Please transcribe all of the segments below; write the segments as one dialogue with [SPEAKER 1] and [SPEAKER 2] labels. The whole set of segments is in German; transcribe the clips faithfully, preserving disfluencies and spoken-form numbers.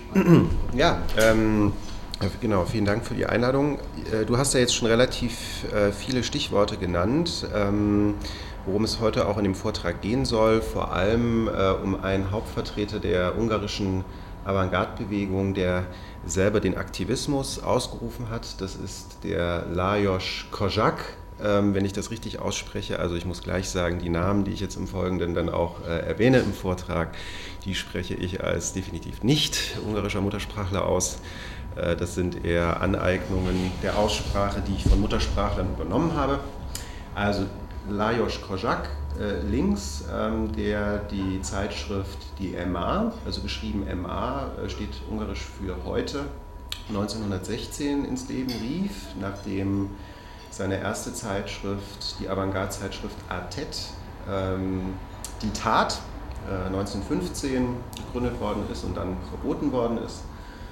[SPEAKER 1] Ja, ähm, genau, vielen Dank für die Einladung. Du hast ja jetzt schon relativ äh, viele Stichworte genannt, ähm, worum es heute auch in dem Vortrag gehen soll, vor allem äh, um einen Hauptvertreter der ungarischen Avantgarde-Bewegung, der selber den Aktivismus ausgerufen hat. Das ist der Lajos Kozsák, ähm, wenn ich das richtig ausspreche. Also ich muss gleich sagen, die Namen, die ich jetzt im Folgenden dann auch äh, erwähne im Vortrag, die spreche ich als definitiv nicht ungarischer Muttersprachler aus. Äh, das sind eher Aneignungen der Aussprache, die ich von Muttersprachlern übernommen habe. Also Lajos Kozsák, äh, links, ähm, der die Zeitschrift, die M A, also geschrieben M A, äh, steht ungarisch für heute, neunzehnhundertsechzehn ins Leben rief, nachdem seine erste Zeitschrift, die Avantgarde-Zeitschrift Atet, ähm, die Tat, äh, neunzehnhundertfünfzehn gegründet worden ist und dann verboten worden ist.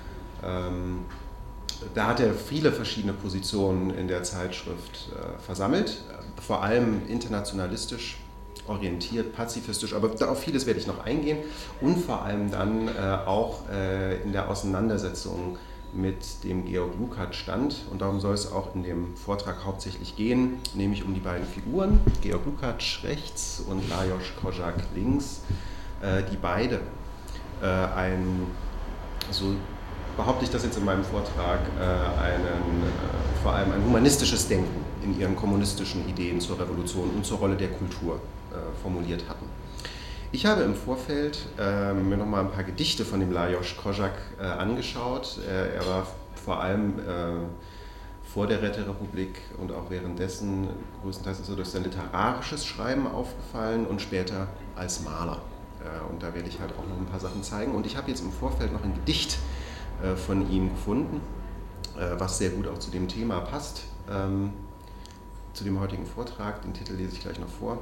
[SPEAKER 1] Ähm, Da hat er viele verschiedene Positionen in der Zeitschrift äh, versammelt, vor allem internationalistisch orientiert, pazifistisch, aber auf vieles werde ich noch eingehen und vor allem dann äh, auch äh, in der Auseinandersetzung mit dem Georg Lukács stand, und darum soll es auch in dem Vortrag hauptsächlich gehen, nämlich um die beiden Figuren, Georg Lukács rechts und Lajos Kozsák links, äh, die beide äh, ein, so behaupte ich das jetzt in meinem Vortrag, äh, einen, äh, vor allem ein humanistisches Denken in ihren kommunistischen Ideen zur Revolution und zur Rolle der Kultur äh, formuliert hatten. Ich habe im Vorfeld äh, mir nochmal ein paar Gedichte von dem Lajos Kozsák äh, angeschaut. Äh, er war vor allem äh, vor der Räterepublik und auch währenddessen größtenteils ist er durch sein literarisches Schreiben aufgefallen und später als Maler. Äh, und da werde ich halt auch noch ein paar Sachen zeigen. Und ich habe jetzt im Vorfeld noch ein Gedicht von ihm gefunden, was sehr gut auch zu dem Thema passt, zu dem heutigen Vortrag. Den Titel lese ich gleich noch vor.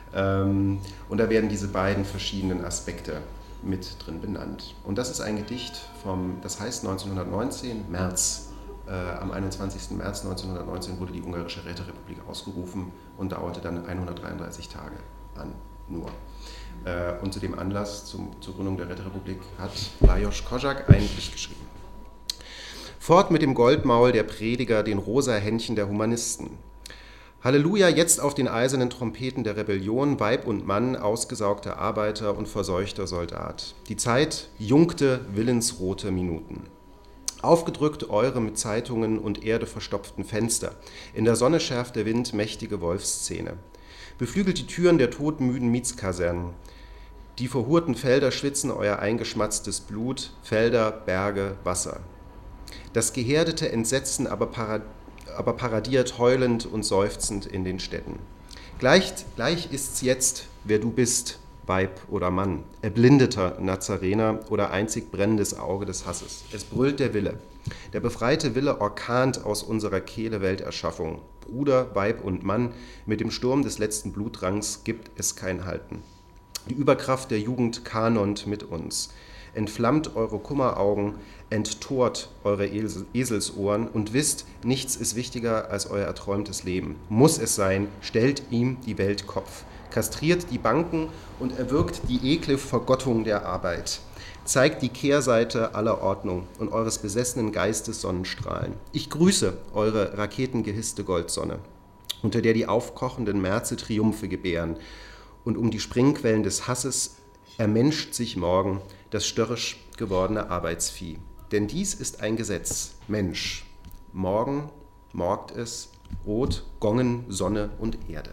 [SPEAKER 1] Und da werden diese beiden verschiedenen Aspekte mit drin benannt. Und das ist ein Gedicht vom, das heißt neunzehnhundertneunzehn, März. Am einundzwanzigsten März neunzehnhundertneunzehn wurde die Ungarische Räterepublik ausgerufen und dauerte dann hundertdreiunddreißig Tage an, nur. Und zu dem Anlass zum, zur Gründung der Räterepublik hat Lajos Kozsák ein Gedicht geschrieben. Fort mit dem Goldmaul der Prediger, den rosa Händchen der Humanisten. Halleluja, jetzt auf den eisernen Trompeten der Rebellion, Weib und Mann, ausgesaugter Arbeiter und verseuchter Soldat. Die Zeit junkte willensrote Minuten. Aufgedrückt eure mit Zeitungen und Erde verstopften Fenster. In der Sonne schärft der Wind mächtige Wolfszähne. Beflügelt die Türen der todmüden Mietskasernen. Die verhurten Felder schwitzen euer eingeschmatztes Blut, Felder, Berge, Wasser. Das gehärdete Entsetzen aber, parad- aber paradiert heulend und seufzend in den Städten. Gleich, gleich ist's jetzt, wer du bist, Weib oder Mann, erblindeter Nazarener oder einzig brennendes Auge des Hasses. Es brüllt der Wille. Der befreite Wille orkant aus unserer Kehle Welterschaffung. Bruder, Weib und Mann, mit dem Sturm des letzten Blutdrangs gibt es kein Halten. Die Überkraft der Jugend kanont mit uns. Entflammt eure Kummeraugen, enttort eure Eselsohren und wisst, nichts ist wichtiger als euer erträumtes Leben. Muss es sein, stellt ihm die Welt Kopf. Kastriert die Banken und erwirkt die ekle Vergottung der Arbeit. Zeigt die Kehrseite aller Ordnung und eures besessenen Geistes Sonnenstrahlen. Ich grüße eure raketengehisste Goldsonne, unter der die aufkochenden Märze Triumphe gebären. Und um die Springquellen des Hasses ermenscht sich morgen das störrisch gewordene Arbeitsvieh. Denn dies ist ein Gesetz, Mensch. Morgen morgt es Rot, Gongen, Sonne und Erde.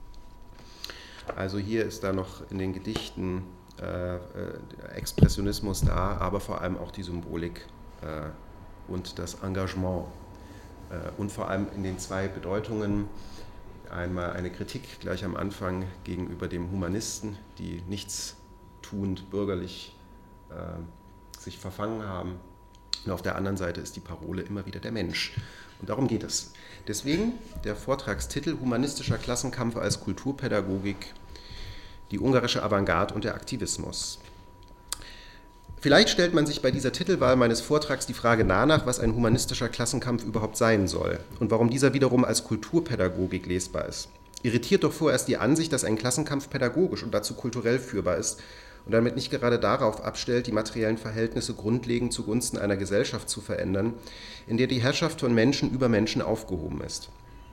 [SPEAKER 1] Also hier ist da noch in den Gedichten äh, äh, Expressionismus da, aber vor allem auch die Symbolik äh, und das Engagement. Äh, und vor allem in den zwei Bedeutungen einmal eine Kritik gleich am Anfang gegenüber dem Humanisten, die nichtstuend bürgerlich äh, sich verfangen haben. Und auf der anderen Seite ist die Parole immer wieder der Mensch. Und darum geht es. Deswegen der Vortragstitel Humanistischer Klassenkampf als Kulturpädagogik, die ungarische Avantgarde und der Aktivismus. Vielleicht stellt man sich bei dieser Titelwahl meines Vortrags die Frage danach, was ein humanistischer Klassenkampf überhaupt sein soll und warum dieser wiederum als Kulturpädagogik lesbar ist. Irritiert doch vorerst die Ansicht, dass ein Klassenkampf pädagogisch und dazu kulturell führbar ist und damit nicht gerade darauf abstellt, die materiellen Verhältnisse grundlegend zugunsten einer Gesellschaft zu verändern, in der die Herrschaft von Menschen über Menschen aufgehoben ist.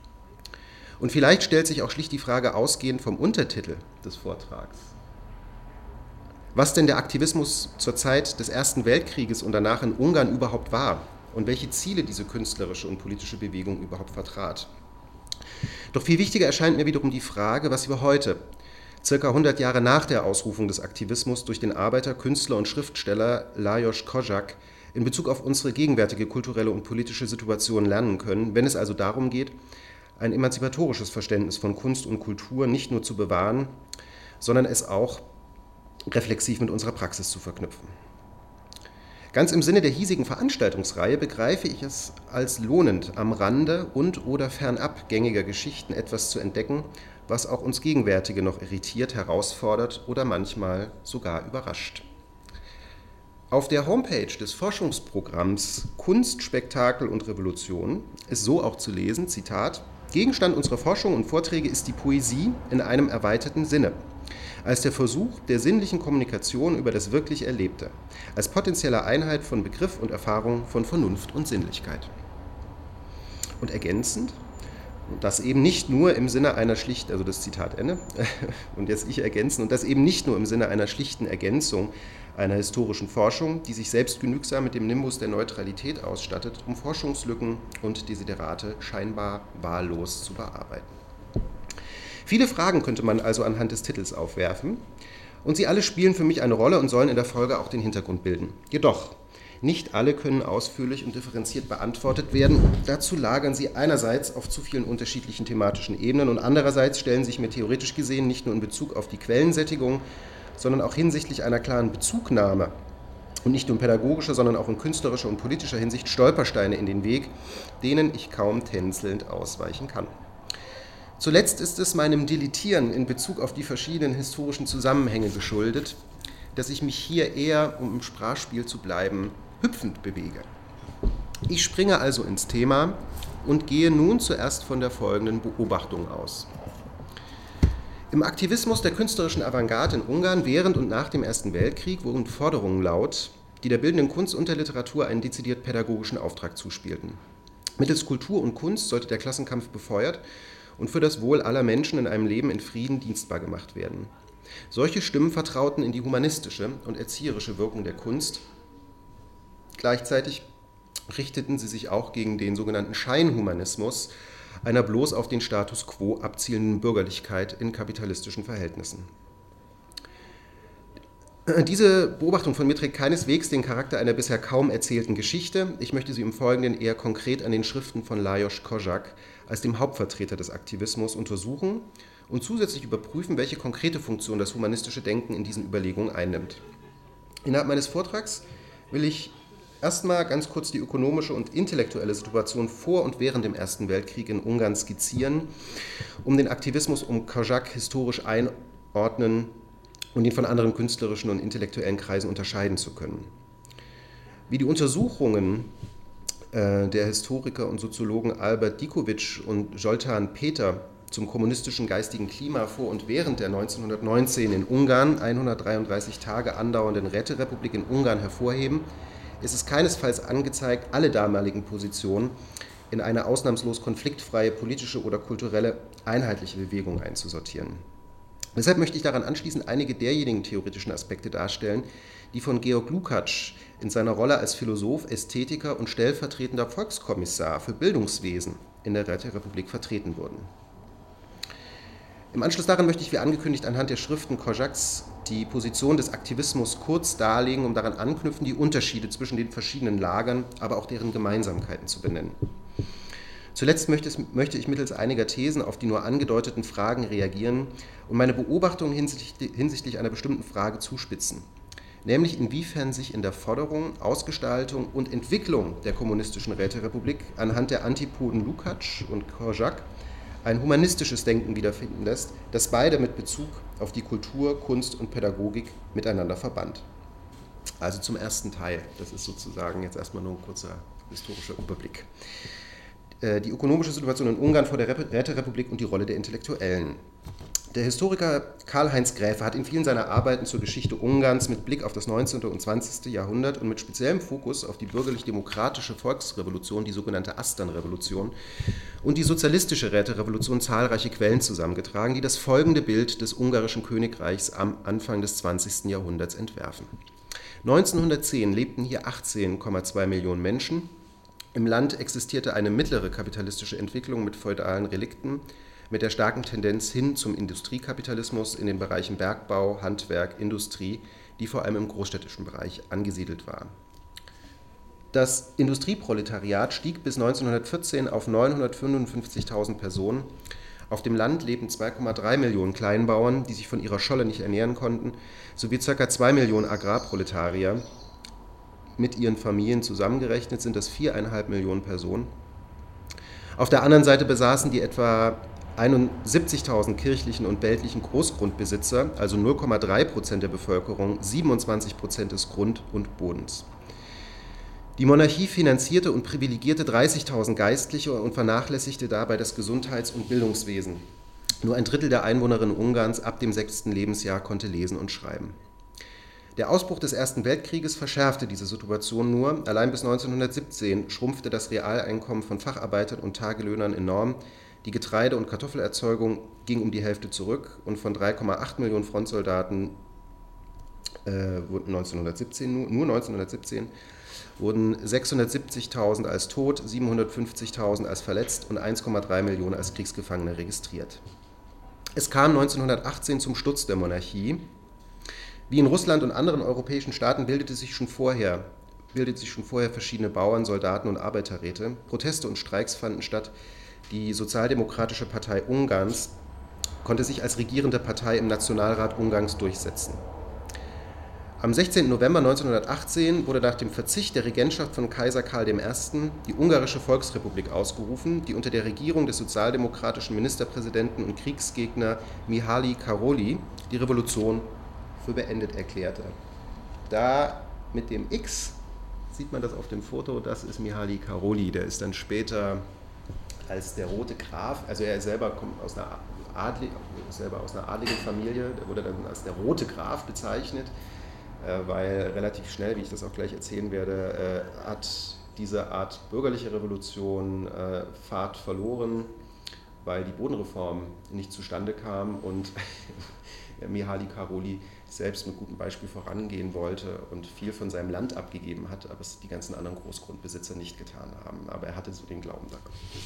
[SPEAKER 1] Und vielleicht stellt sich auch schlicht die Frage ausgehend vom Untertitel des Vortrags, was denn der Aktivismus zur Zeit des Ersten Weltkrieges und danach in Ungarn überhaupt war und welche Ziele diese künstlerische und politische Bewegung überhaupt vertrat. Doch viel wichtiger erscheint mir wiederum die Frage, was wir heute, circa hundert Jahre nach der Ausrufung des Aktivismus durch den Arbeiter, Künstler und Schriftsteller Lajos Kozak, in Bezug auf unsere gegenwärtige kulturelle und politische Situation lernen können, wenn es also darum geht, ein emanzipatorisches Verständnis von Kunst und Kultur nicht nur zu bewahren, sondern es auch reflexiv mit unserer Praxis zu verknüpfen. Ganz im Sinne der hiesigen Veranstaltungsreihe begreife ich es als lohnend, am Rande und oder fernab gängiger Geschichten etwas zu entdecken, was auch uns Gegenwärtige noch irritiert, herausfordert oder manchmal sogar überrascht. Auf der Homepage des Forschungsprogramms Kunst, Spektakel und Revolution ist so auch zu lesen, Zitat, Gegenstand unserer Forschung und Vorträge ist die Poesie in einem erweiterten Sinne, als der Versuch der sinnlichen Kommunikation über das wirklich Erlebte, als potenzielle Einheit von Begriff und Erfahrung, von Vernunft und Sinnlichkeit. Und ergänzend, und das eben nicht nur im Sinne einer schlichten, also das Zitat Ende, und jetzt ich ergänzen, und das eben nicht nur im Sinne einer schlichten Ergänzung einer historischen Forschung, die sich selbst genügsam mit dem Nimbus der Neutralität ausstattet, um Forschungslücken und Desiderate scheinbar wahllos zu bearbeiten. Viele Fragen könnte man also anhand des Titels aufwerfen, und sie alle spielen für mich eine Rolle und sollen in der Folge auch den Hintergrund bilden. Jedoch, nicht alle können ausführlich und differenziert beantwortet werden. Dazu lagern sie einerseits auf zu vielen unterschiedlichen thematischen Ebenen und andererseits stellen sich mir theoretisch gesehen nicht nur in Bezug auf die Quellensättigung, sondern auch hinsichtlich einer klaren Bezugnahme und nicht nur in pädagogischer, sondern auch in künstlerischer und politischer Hinsicht Stolpersteine in den Weg, denen ich kaum tänzelnd ausweichen kann. Zuletzt ist es meinem Dilettieren in Bezug auf die verschiedenen historischen Zusammenhänge geschuldet, dass ich mich hier eher, um im Sprachspiel zu bleiben, hüpfend bewege. Ich springe also ins Thema und gehe nun zuerst von der folgenden Beobachtung aus. Im Aktivismus der künstlerischen Avantgarde in Ungarn während und nach dem Ersten Weltkrieg wurden Forderungen laut, die der bildenden Kunst und der Literatur einen dezidiert pädagogischen Auftrag zuspielten. Mittels Kultur und Kunst sollte der Klassenkampf befeuert und für das Wohl aller Menschen in einem Leben in Frieden dienstbar gemacht werden. Solche Stimmen vertrauten in die humanistische und erzieherische Wirkung der Kunst. Gleichzeitig richteten sie sich auch gegen den sogenannten Scheinhumanismus, einer bloß auf den Status quo abzielenden Bürgerlichkeit in kapitalistischen Verhältnissen. Diese Beobachtung von mir trägt keineswegs den Charakter einer bisher kaum erzählten Geschichte. Ich möchte sie im Folgenden eher konkret an den Schriften von Lajos Kozak als dem Hauptvertreter des Aktivismus untersuchen und zusätzlich überprüfen, welche konkrete Funktion das humanistische Denken in diesen Überlegungen einnimmt. Innerhalb meines Vortrags will ich erstmal ganz kurz die ökonomische und intellektuelle Situation vor und während dem Ersten Weltkrieg in Ungarn skizzieren, um den Aktivismus um Kozak historisch einordnen und ihn von anderen künstlerischen und intellektuellen Kreisen unterscheiden zu können. Wie die Untersuchungen äh, der Historiker und Soziologen Albert Dikovic und Zoltán Péter zum kommunistischen geistigen Klima vor und während der neunzehnhundertneunzehn in Ungarn hundertdreiunddreißig Tage andauernden Räterepublik in Ungarn hervorheben, ist es keinesfalls angezeigt, alle damaligen Positionen in eine ausnahmslos konfliktfreie politische oder kulturelle einheitliche Bewegung einzusortieren. Deshalb möchte ich daran anschließend einige derjenigen theoretischen Aspekte darstellen, die von Georg Lukács in seiner Rolle als Philosoph, Ästhetiker und stellvertretender Volkskommissar für Bildungswesen in der Räterepublik vertreten wurden. Im Anschluss daran möchte ich wie angekündigt anhand der Schriften Kozaks die Position des Aktivismus kurz darlegen, um daran anknüpfen, die Unterschiede zwischen den verschiedenen Lagern, aber auch deren Gemeinsamkeiten zu benennen. Zuletzt möchte, es, möchte ich mittels einiger Thesen auf die nur angedeuteten Fragen reagieren und meine Beobachtungen hinsichtlich, hinsichtlich einer bestimmten Frage zuspitzen, nämlich inwiefern sich in der Forderung, Ausgestaltung und Entwicklung der kommunistischen Räterepublik anhand der Antipoden Lukács und Kozak ein humanistisches Denken wiederfinden lässt, das beide mit Bezug auf die Kultur, Kunst und Pädagogik miteinander verband. Also zum ersten Teil, das ist sozusagen jetzt erstmal nur ein kurzer historischer Überblick. Die ökonomische Situation in Ungarn vor der Räterepublik und die Rolle der Intellektuellen. Der Historiker Karl-Heinz Graefe hat in vielen seiner Arbeiten zur Geschichte Ungarns mit Blick auf das neunzehnte und zwanzigste Jahrhundert und mit speziellem Fokus auf die bürgerlich-demokratische Volksrevolution, die sogenannte Astern-Revolution, und die sozialistische Räterevolution zahlreiche Quellen zusammengetragen, die das folgende Bild des ungarischen Königreichs am Anfang des zwanzigsten Jahrhunderts entwerfen. neunzehnhundertzehn lebten hier achtzehn Komma zwei Millionen Menschen. Im Land existierte eine mittlere kapitalistische Entwicklung mit feudalen Relikten, mit der starken Tendenz hin zum Industriekapitalismus in den Bereichen Bergbau, Handwerk, Industrie, die vor allem im großstädtischen Bereich angesiedelt war. Das Industrieproletariat stieg bis neunzehnhundertvierzehn auf neunhundertfünfundfünfzigtausend Personen. Auf dem Land lebten zwei Komma drei Millionen Kleinbauern, die sich von ihrer Scholle nicht ernähren konnten, sowie ca. zwei Millionen Agrarproletarier. Mit ihren Familien zusammengerechnet sind das vier Komma fünf Millionen Personen. Auf der anderen Seite besaßen die etwa einundsiebzigtausend kirchlichen und weltlichen Großgrundbesitzer, also null Komma drei Prozent der Bevölkerung, siebenundzwanzig Prozent des Grund- und Bodens. Die Monarchie finanzierte und privilegierte dreißigtausend Geistliche und vernachlässigte dabei das Gesundheits- und Bildungswesen. Nur ein Drittel der Einwohnerinnen Ungarns ab dem sechsten Lebensjahr konnte lesen und schreiben. Der Ausbruch des Ersten Weltkrieges verschärfte diese Situation nur. Allein bis neunzehnhundertsiebzehn schrumpfte das Realeinkommen von Facharbeitern und Tagelöhnern enorm. Die Getreide- und Kartoffelerzeugung ging um die Hälfte zurück und von drei Komma acht Millionen Frontsoldaten äh, wurden neunzehnhundertsiebzehn, nur, nur neunzehnhundertsiebzehn wurden sechshundertsiebzigtausend als tot, siebenhundertfünfzigtausend als verletzt und eins Komma drei Millionen als Kriegsgefangene registriert. Es kam neunzehnhundertachtzehn zum Sturz der Monarchie. Wie in Russland und anderen europäischen Staaten bildete sich schon vorher, bildete sich schon vorher verschiedene Bauern-, Soldaten- und Arbeiterräte. Proteste und Streiks fanden statt. Die Sozialdemokratische Partei Ungarns konnte sich als regierende Partei im Nationalrat Ungarns durchsetzen. Am sechzehnten November neunzehnhundertachtzehn wurde nach dem Verzicht der Regentschaft von Kaiser Karl der Erste. die Ungarische Volksrepublik ausgerufen, die unter der Regierung des sozialdemokratischen Ministerpräsidenten und Kriegsgegner Mihály Károly die Revolution für beendet erklärte. Da mit dem X sieht man das auf dem Foto, das ist Mihály Károly, der ist dann später als der Rote Graf, also er selber kommt aus einer, Adli, selber aus einer adligen Familie, der wurde dann als der Rote Graf bezeichnet, weil relativ schnell, wie ich das auch gleich erzählen werde, hat diese Art bürgerliche Revolution Fahrt verloren, weil die Bodenreform nicht zustande kam und Mihály Károly selbst mit gutem Beispiel vorangehen wollte und viel von seinem Land abgegeben hat, aber es die ganzen anderen Großgrundbesitzer nicht getan haben. Aber er hatte so den Glauben daran.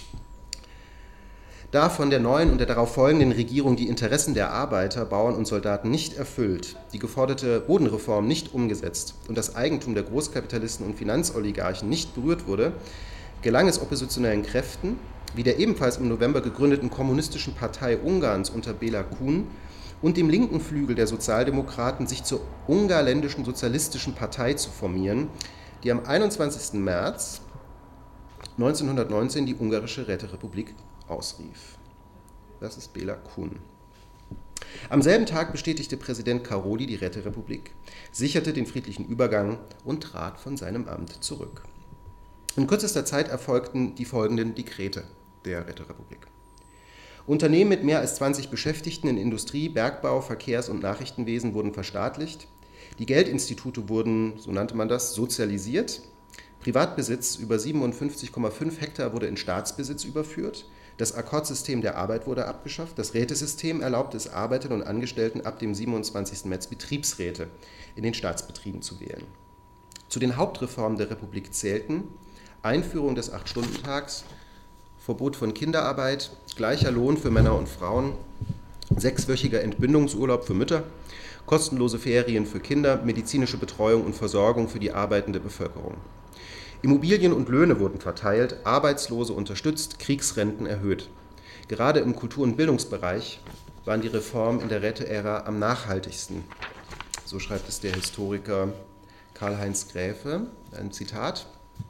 [SPEAKER 1] Da von der neuen und der darauf folgenden Regierung die Interessen der Arbeiter, Bauern und Soldaten nicht erfüllt, die geforderte Bodenreform nicht umgesetzt und das Eigentum der Großkapitalisten und Finanzoligarchen nicht berührt wurde, gelang es oppositionellen Kräften, wie der ebenfalls im November gegründeten Kommunistischen Partei Ungarns unter Béla Kun und dem linken Flügel der Sozialdemokraten, sich zur Ungarländischen Sozialistischen Partei zu formieren, die am einundzwanzigsten März neunzehnhundertneunzehn die Ungarische Räterepublik ausrief. Das ist Béla Kun. Am selben Tag bestätigte Präsident Károly die Räterepublik, sicherte den friedlichen Übergang und trat von seinem Amt zurück. In kürzester Zeit erfolgten die folgenden Dekrete der Räterepublik. Unternehmen mit mehr als zwanzig Beschäftigten in Industrie, Bergbau, Verkehrs- und Nachrichtenwesen wurden verstaatlicht. Die Geldinstitute wurden, so nannte man das, sozialisiert. Privatbesitz über siebenundfünfzig Komma fünf Hektar wurde in Staatsbesitz überführt. Das Akkordsystem der Arbeit wurde abgeschafft. Das Rätesystem erlaubte es Arbeitern und Angestellten ab dem siebenundzwanzigsten März Betriebsräte in den Staatsbetrieben zu wählen. Zu den Hauptreformen der Republik zählten Einführung des Acht-Stunden-Tags, Verbot von Kinderarbeit, gleicher Lohn für Männer und Frauen, sechswöchiger Entbindungsurlaub für Mütter, kostenlose Ferien für Kinder, medizinische Betreuung und Versorgung für die arbeitende Bevölkerung. Immobilien und Löhne wurden verteilt, Arbeitslose unterstützt, Kriegsrenten erhöht. Gerade im Kultur- und Bildungsbereich waren die Reformen in der Räteära am nachhaltigsten. So schreibt es der Historiker Karl-Heinz Graefe, ein Zitat.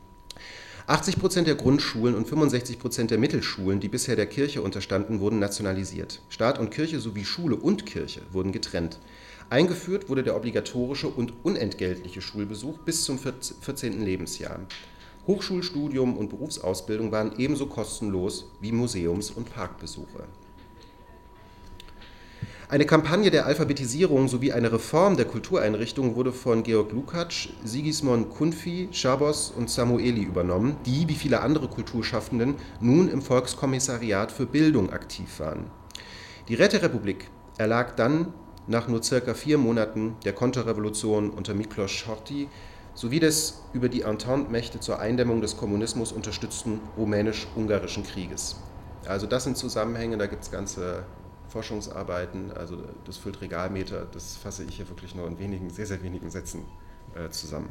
[SPEAKER 1] achtzig Prozent der Grundschulen und fünfundsechzig Prozent der Mittelschulen, die bisher der Kirche unterstanden, wurden nationalisiert. Staat und Kirche sowie Schule und Kirche wurden getrennt. Eingeführt wurde der obligatorische und unentgeltliche Schulbesuch bis zum vierzehnten Lebensjahr. Hochschulstudium und Berufsausbildung waren ebenso kostenlos wie Museums- und Parkbesuche. Eine Kampagne der Alphabetisierung sowie eine Reform der Kultureinrichtungen wurde von Georg Lukács, Sigismond Kunfi, Schabos und Samueli übernommen, die, wie viele andere Kulturschaffenden, nun im Volkskommissariat für Bildung aktiv waren. Die Räterepublik erlag dann nach nur circa vier Monaten der Konterrevolution unter Miklos Horthy sowie des über die Entente-Mächte zur Eindämmung des Kommunismus unterstützten rumänisch-ungarischen Krieges. Also das sind Zusammenhänge, da gibt es ganze Forschungsarbeiten, also das füllt Regalmeter, das fasse ich hier wirklich nur in wenigen, sehr, sehr wenigen Sätzen äh, zusammen.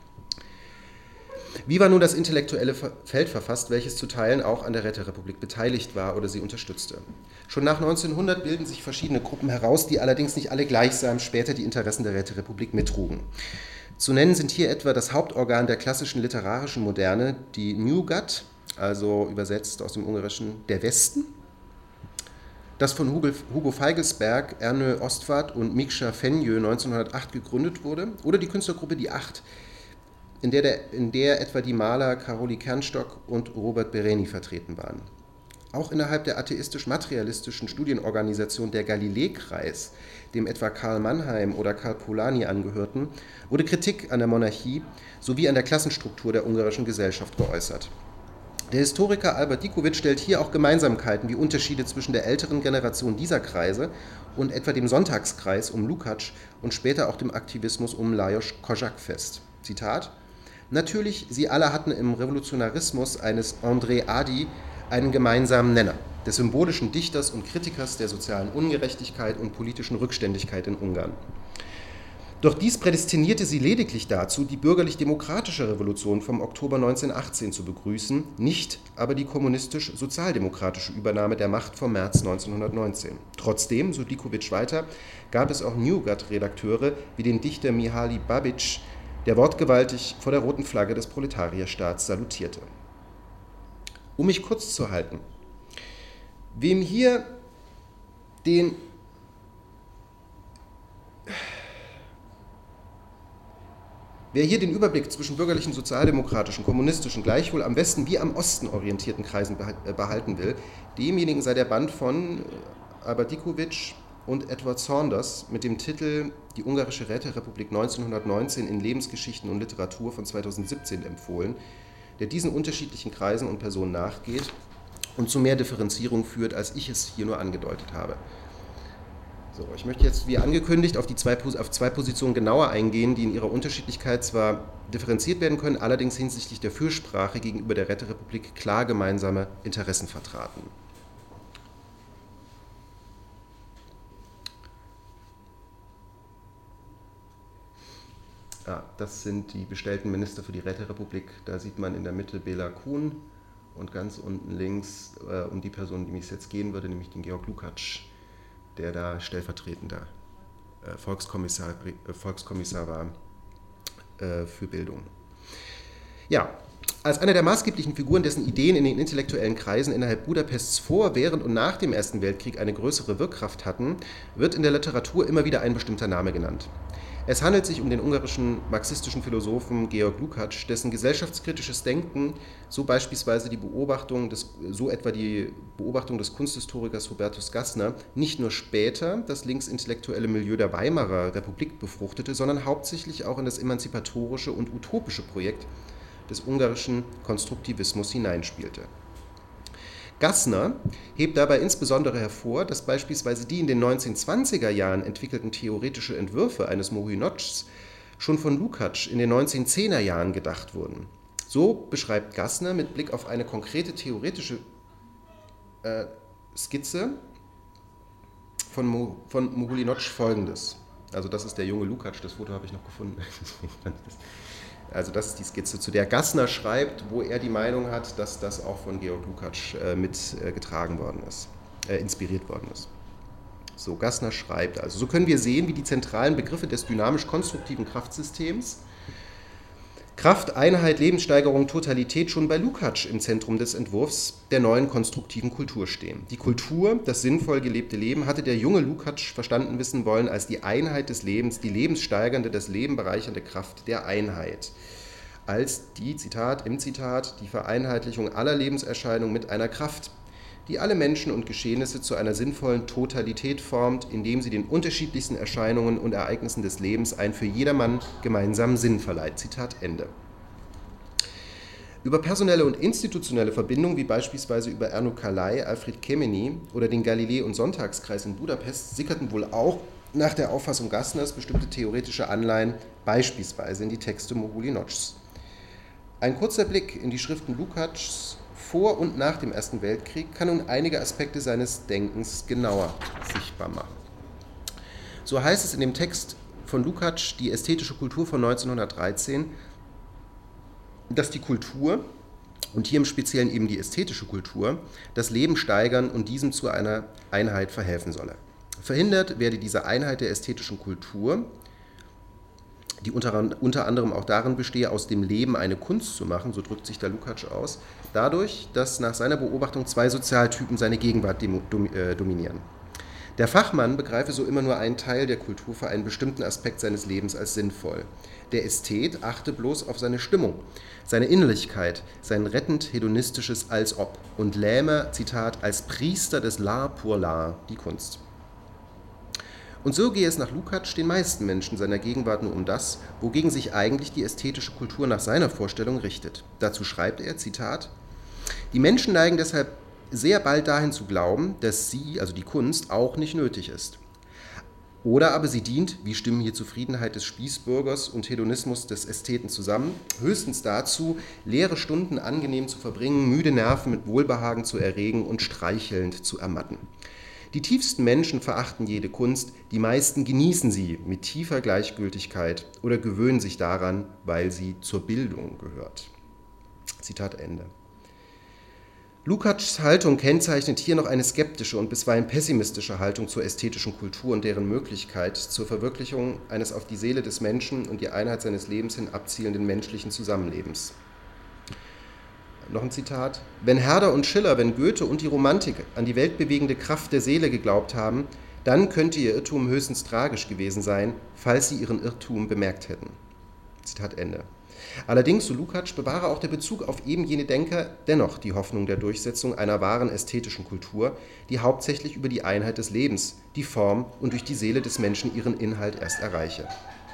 [SPEAKER 1] Wie war nun das intellektuelle Feld verfasst, welches zu Teilen auch an der Räterepublik beteiligt war oder sie unterstützte? Schon nach neunzehnhundert bilden sich verschiedene Gruppen heraus, die allerdings nicht alle gleichsam später die Interessen der Räterepublik mittrugen. Zu nennen sind hier etwa das Hauptorgan der klassischen literarischen Moderne, die Nyugat, also übersetzt aus dem Ungarischen der Westen, das von Hugo Feigelsberg, Ernő Ostwart und Miksa Fenyő neunzehnhundertacht gegründet wurde, oder die Künstlergruppe Die Acht, in der, der, in der etwa die Maler Károly Kernstock und Robert Berény vertreten waren. Auch innerhalb der atheistisch-materialistischen Studienorganisation der Galilei-Kreis, dem etwa Karl Mannheim oder Karl Polanyi angehörten, wurde Kritik an der Monarchie sowie an der Klassenstruktur der ungarischen Gesellschaft geäußert. Der Historiker Albert Dikovic stellt hier auch Gemeinsamkeiten wie Unterschiede zwischen der älteren Generation dieser Kreise und etwa dem Sonntagskreis um Lukács und später auch dem Aktivismus um Lajos Kozák fest. Zitat: Natürlich, sie alle hatten im Revolutionarismus eines André Ady einen gemeinsamen Nenner, des symbolischen Dichters und Kritikers der sozialen Ungerechtigkeit und politischen Rückständigkeit in Ungarn. Doch dies prädestinierte sie lediglich dazu, die bürgerlich-demokratische Revolution vom Oktober neunzehnhundertachtzehn zu begrüßen, nicht aber die kommunistisch-sozialdemokratische Übernahme der Macht vom März neunzehnhundertneunzehn. Trotzdem, so Dikovic weiter, gab es auch Nyugat-Redakteure wie den Dichter Mihaly Babiš, der wortgewaltig vor der roten Flagge des Proletarierstaats salutierte. Um mich kurz zu halten, wem hier den Wer hier den Überblick zwischen bürgerlichen, sozialdemokratischen, kommunistischen, gleichwohl am Westen wie am Osten orientierten Kreisen behalten will, demjenigen sei der Band von Albert Dikovic und Edward Saunders mit dem Titel Die Ungarische Räterepublik neunzehnhundertneunzehn in Lebensgeschichten und Literatur von zweitausendsiebzehn empfohlen, der diesen unterschiedlichen Kreisen und Personen nachgeht und zu mehr Differenzierung führt, als ich es hier nur angedeutet habe. So, ich möchte jetzt, wie angekündigt, auf, die zwei, auf zwei Positionen genauer eingehen, die in ihrer Unterschiedlichkeit zwar differenziert werden können, allerdings hinsichtlich der Fürsprache gegenüber der Räterepublik klar gemeinsame Interessen vertraten. Ah, das sind die bestellten Minister für die Räterepublik. Da sieht man in der Mitte Béla Kun und ganz unten links äh, um die Person, die mich jetzt gehen würde, nämlich den Georg Lukács, der da stellvertretender äh, Volkskommissar, äh, Volkskommissar war äh, für Bildung. Ja, als eine der maßgeblichen Figuren, dessen Ideen in den intellektuellen Kreisen innerhalb Budapests vor, während und nach dem Ersten Weltkrieg eine größere Wirkkraft hatten, wird in der Literatur immer wieder ein bestimmter Name genannt. Es handelt sich um den ungarischen marxistischen Philosophen Georg Lukács, dessen gesellschaftskritisches Denken, so beispielsweise die Beobachtung des, so etwa die Beobachtung des Kunsthistorikers Hubertus Gassner, nicht nur später das linksintellektuelle Milieu der Weimarer Republik befruchtete, sondern hauptsächlich auch in das emanzipatorische und utopische Projekt des ungarischen Konstruktivismus hineinspielte. Gassner hebt dabei insbesondere hervor, dass beispielsweise die in den neunzehnhundertzwanziger Jahren entwickelten theoretische Entwürfe eines Mohynockys schon von Lukács in den neunzehnhundertzehner Jahren gedacht wurden. So beschreibt Gassner mit Blick auf eine konkrete theoretische äh, Skizze von, Mo, von Mohynocký Folgendes. Also das ist der junge Lukács, das Foto habe ich noch gefunden. Also das ist die Skizze, zu der Gassner schreibt, wo er die Meinung hat, dass das auch von Georg Lukács äh, mitgetragen äh, worden ist, äh, inspiriert worden ist. So, Gassner schreibt also, so können wir sehen, wie die zentralen Begriffe des dynamisch-konstruktiven Kraftsystems, Kraft, Einheit, Lebenssteigerung, Totalität schon bei Lukács im Zentrum des Entwurfs der neuen konstruktiven Kultur stehen. Die Kultur, das sinnvoll gelebte Leben, hatte der junge Lukács verstanden wissen wollen als die Einheit des Lebens, die lebenssteigernde, das Leben bereichernde Kraft der Einheit. Als die, Zitat, im Zitat, die Vereinheitlichung aller Lebenserscheinungen mit einer Kraft, die alle Menschen und Geschehnisse zu einer sinnvollen Totalität formt, indem sie den unterschiedlichsten Erscheinungen und Ereignissen des Lebens einen für jedermann gemeinsamen Sinn verleiht. Zitat Ende. Über personelle und institutionelle Verbindungen, wie beispielsweise über Erno Kalai, Alfred Kemeny oder den Galilei- und Sonntagskreis in Budapest, sickerten wohl auch nach der Auffassung Gassners bestimmte theoretische Anleihen beispielsweise in die Texte Moholy-Nagys. Ein kurzer Blick in die Schriften Lukács vor und nach dem Ersten Weltkrieg kann nun einige Aspekte seines Denkens genauer sichtbar machen. So heißt es in dem Text von Lukács, die ästhetische Kultur von neunzehnhundertdreizehn, dass die Kultur, und hier im Speziellen eben die ästhetische Kultur, das Leben steigern und diesem zu einer Einheit verhelfen solle. Verhindert werde diese Einheit der ästhetischen Kultur, die unter, unter anderem auch darin bestehe, aus dem Leben eine Kunst zu machen, so drückt sich der Lukács aus, dadurch, dass nach seiner Beobachtung zwei Sozialtypen seine Gegenwart dominieren. Der Fachmann begreife so immer nur einen Teil der Kultur für einen bestimmten Aspekt seines Lebens als sinnvoll. Der Ästhet achte bloß auf seine Stimmung, seine Innerlichkeit, sein rettend hedonistisches Als-Ob und lähme, Zitat, als Priester des L'art pour l'art die Kunst. Und so gehe es nach Lukács den meisten Menschen seiner Gegenwart nur um das, wogegen sich eigentlich die ästhetische Kultur nach seiner Vorstellung richtet. Dazu schreibt er, Zitat, die Menschen neigen deshalb sehr bald dahin zu glauben, dass sie, also die Kunst, auch nicht nötig ist. Oder aber sie dient, wie stimmen hier Zufriedenheit des Spießbürgers und Hedonismus des Ästheten zusammen, höchstens dazu, leere Stunden angenehm zu verbringen, müde Nerven mit Wohlbehagen zu erregen und streichelnd zu ermatten. Die tiefsten Menschen verachten jede Kunst, die meisten genießen sie mit tiefer Gleichgültigkeit oder gewöhnen sich daran, weil sie zur Bildung gehört. Zitat Ende. Lukács' Haltung kennzeichnet hier noch eine skeptische und bisweilen pessimistische Haltung zur ästhetischen Kultur und deren Möglichkeit zur Verwirklichung eines auf die Seele des Menschen und die Einheit seines Lebens hin abzielenden menschlichen Zusammenlebens. Noch ein Zitat. Wenn Herder und Schiller, wenn Goethe und die Romantik an die weltbewegende Kraft der Seele geglaubt haben, dann könnte ihr Irrtum höchstens tragisch gewesen sein, falls sie ihren Irrtum bemerkt hätten. Zitat Ende. Allerdings, so Lukács, bewahre auch der Bezug auf eben jene Denker dennoch die Hoffnung der Durchsetzung einer wahren ästhetischen Kultur, die hauptsächlich über die Einheit des Lebens, die Form und durch die Seele des Menschen ihren Inhalt erst erreiche.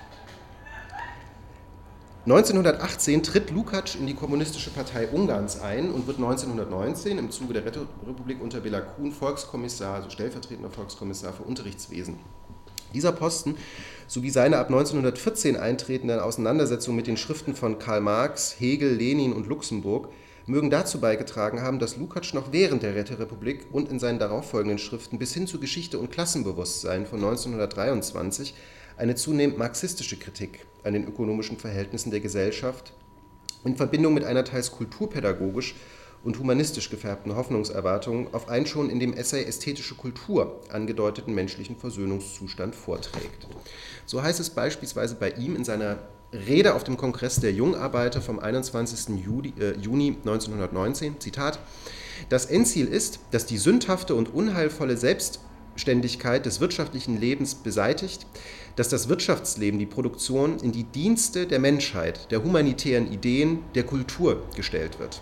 [SPEAKER 1] neunzehnhundertachtzehn tritt Lukács in die Kommunistische Partei Ungarns ein und wird neunzehnhundertneunzehn im Zuge der Räterepublik unter Béla Kun Volkskommissar, also stellvertretender Volkskommissar für Unterrichtswesen. Dieser Posten sowie seine ab neunzehnhundertvierzehn eintretenden Auseinandersetzung mit den Schriften von Karl Marx, Hegel, Lenin und Luxemburg mögen dazu beigetragen haben, dass Lukács noch während der Räterepublik und in seinen darauffolgenden Schriften bis hin zu Geschichte und Klassenbewusstsein von neunzehnhundertdreiundzwanzig eine zunehmend marxistische Kritik an den ökonomischen Verhältnissen der Gesellschaft in Verbindung mit einer teils kulturpädagogisch und humanistisch gefärbten Hoffnungserwartung auf einen schon in dem Essay Ästhetische Kultur angedeuteten menschlichen Versöhnungszustand vorträgt. So heißt es beispielsweise bei ihm in seiner Rede auf dem Kongress der Jungarbeiter vom einundzwanzigsten Juli, äh, Juni neunzehnhundertneunzehn, Zitat, das Endziel ist, dass die sündhafte und unheilvolle Selbstständigkeit des wirtschaftlichen Lebens beseitigt, dass das Wirtschaftsleben, die Produktion in die Dienste der Menschheit, der humanitären Ideen, der Kultur gestellt wird.